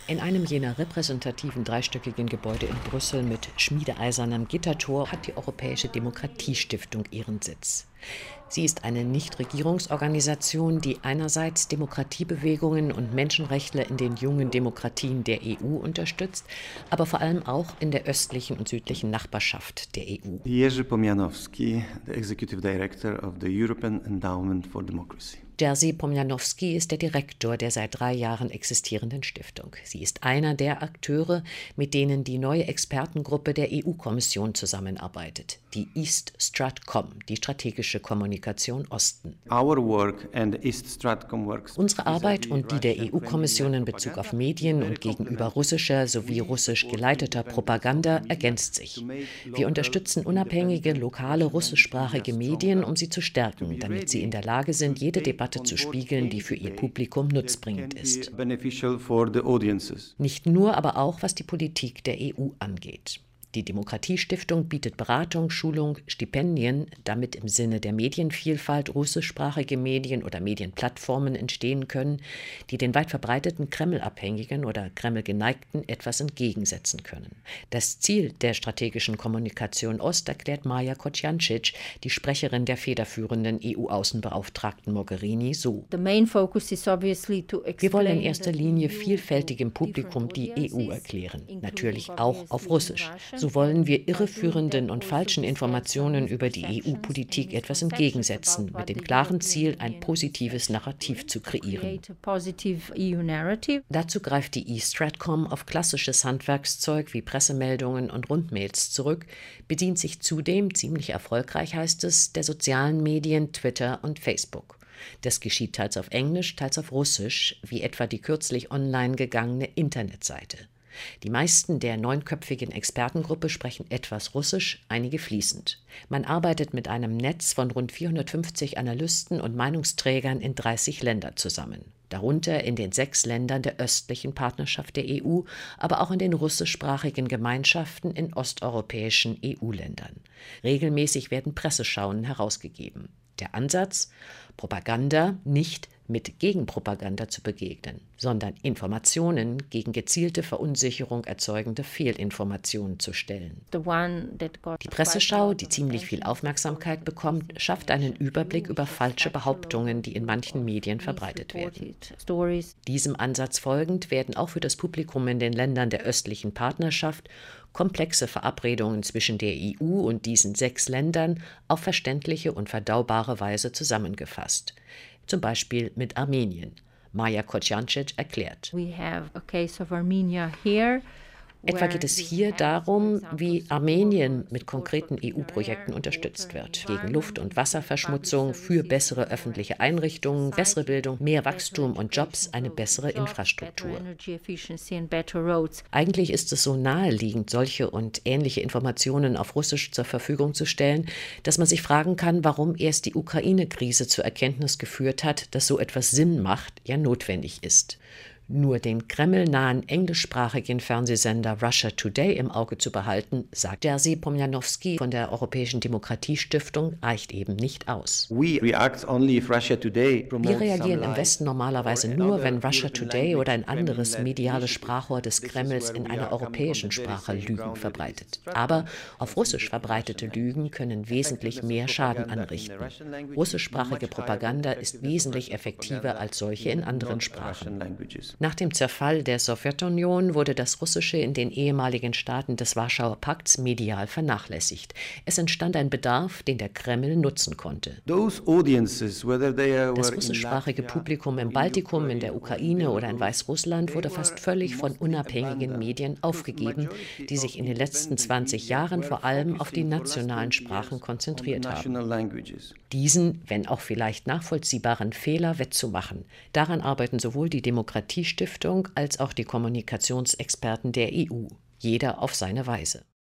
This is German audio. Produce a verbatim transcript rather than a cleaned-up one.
In einem jener repräsentativen dreistöckigen Gebäude in Brüssel mit schmiedeeisernem Gittertor hat die Europäische Demokratiestiftung ihren Sitz. Sie ist eine Nichtregierungsorganisation, die einerseits Demokratiebewegungen und Menschenrechtler in den jungen Demokratien der E U unterstützt, aber vor allem auch in der östlichen und südlichen Nachbarschaft der E U. Jerzy Pomianowski, the Executive Director of the European Endowment for Democracy. Jerzy Pomianowski ist der Direktor der seit drei Jahren existierenden Stiftung. Sie ist einer der Akteure, mit denen die neue Expertengruppe der E U-Kommission zusammenarbeitet, die East Stratcom, die strategische Kommunikation Osten. Our work and East Stratcom works Unsere Arbeit und die der E U-Kommission in Bezug auf Medien und gegenüber russischer sowie russisch geleiteter Propaganda ergänzt sich. Wir unterstützen unabhängige, lokale russischsprachige Medien, um sie zu stärken, damit sie in der Lage sind, jede Debatte zu spiegeln, die für ihr Publikum nutzbringend ist. Nicht nur, aber auch, was die Politik der E U angeht. Die Demokratiestiftung bietet Beratung, Schulung, Stipendien, damit im Sinne der Medienvielfalt russischsprachige Medien oder Medienplattformen entstehen können, die den weit verbreiteten Kreml-Abhängigen oder Kreml-Geneigten etwas entgegensetzen können. Das Ziel der strategischen Kommunikation Ost erklärt Maja Kocijancic, die Sprecherin der federführenden E U-Außenbeauftragten Mogherini, so. Wir wollen in erster Linie vielfältigem Publikum die E U erklären, natürlich auch auf Russisch. So wollen wir irreführenden und falschen Informationen über die E U-Politik etwas entgegensetzen, mit dem klaren Ziel, ein positives Narrativ zu kreieren. Dazu greift die E-Stratcom auf klassisches Handwerkszeug wie Pressemeldungen und Rundmails zurück, bedient sich zudem, ziemlich erfolgreich heißt es, der sozialen Medien Twitter und Facebook. Das geschieht teils auf Englisch, teils auf Russisch, wie etwa die kürzlich online gegangene Internetseite. Die meisten der neunköpfigen Expertengruppe sprechen etwas Russisch, einige fließend. Man arbeitet mit einem Netz von rund vierhundertfünfzig Analysten und Meinungsträgern in dreißig Ländern zusammen. Darunter in den sechs Ländern der östlichen Partnerschaft der E U, aber auch in den russischsprachigen Gemeinschaften in osteuropäischen E U-Ländern. Regelmäßig werden Presseschauen herausgegeben. Der Ansatz? Propaganda nicht mit Gegenpropaganda zu begegnen, sondern Informationen gegen gezielte Verunsicherung erzeugende Fehlinformationen zu stellen. Die Presseschau, die ziemlich viel Aufmerksamkeit bekommt, schafft einen Überblick über falsche Behauptungen, die in manchen Medien verbreitet werden. Diesem Ansatz folgend werden auch für das Publikum in den Ländern der östlichen Partnerschaft komplexe Verabredungen zwischen der E U und diesen sechs Ländern auf verständliche und verdaubare Weise zusammengefasst. Zum Beispiel mit Armenien. Maja Kocijancic erklärt. Etwa geht es hier darum, wie Armenien mit konkreten E U-Projekten unterstützt wird. Gegen Luft- und Wasserverschmutzung, für bessere öffentliche Einrichtungen, bessere Bildung, mehr Wachstum und Jobs, eine bessere Infrastruktur. Eigentlich ist es so naheliegend, solche und ähnliche Informationen auf Russisch zur Verfügung zu stellen, dass man sich fragen kann, warum erst die Ukraine-Krise zur Erkenntnis geführt hat, dass so etwas Sinn macht, ja notwendig ist. Nur den kremlnahen englischsprachigen Fernsehsender Russia Today im Auge zu behalten, sagt Jerzy Pomianowski von der Europäischen Demokratiestiftung, reicht eben nicht aus. Wir reagieren im Westen normalerweise nur, wenn Russia Today oder ein anderes mediales Sprachrohr des Kremls in einer europäischen Sprache Lügen verbreitet. Aber auf Russisch verbreitete Lügen können wesentlich mehr Schaden anrichten. Russischsprachige Propaganda ist wesentlich effektiver als solche in anderen Sprachen. Nach dem Zerfall der Sowjetunion wurde das Russische in den ehemaligen Staaten des Warschauer Pakts medial vernachlässigt. Es entstand ein Bedarf, den der Kreml nutzen konnte. Das russischsprachige Publikum im Baltikum, in der Ukraine oder in Weißrussland wurde fast völlig von unabhängigen Medien aufgegeben, die sich in den letzten zwanzig Jahren vor allem auf die nationalen Sprachen konzentriert haben. Diesen, wenn auch vielleicht nachvollziehbaren Fehler wettzumachen, daran arbeiten sowohl die Demokratiestiftung als auch die Kommunikationsexperten der E U, jeder auf seine Weise.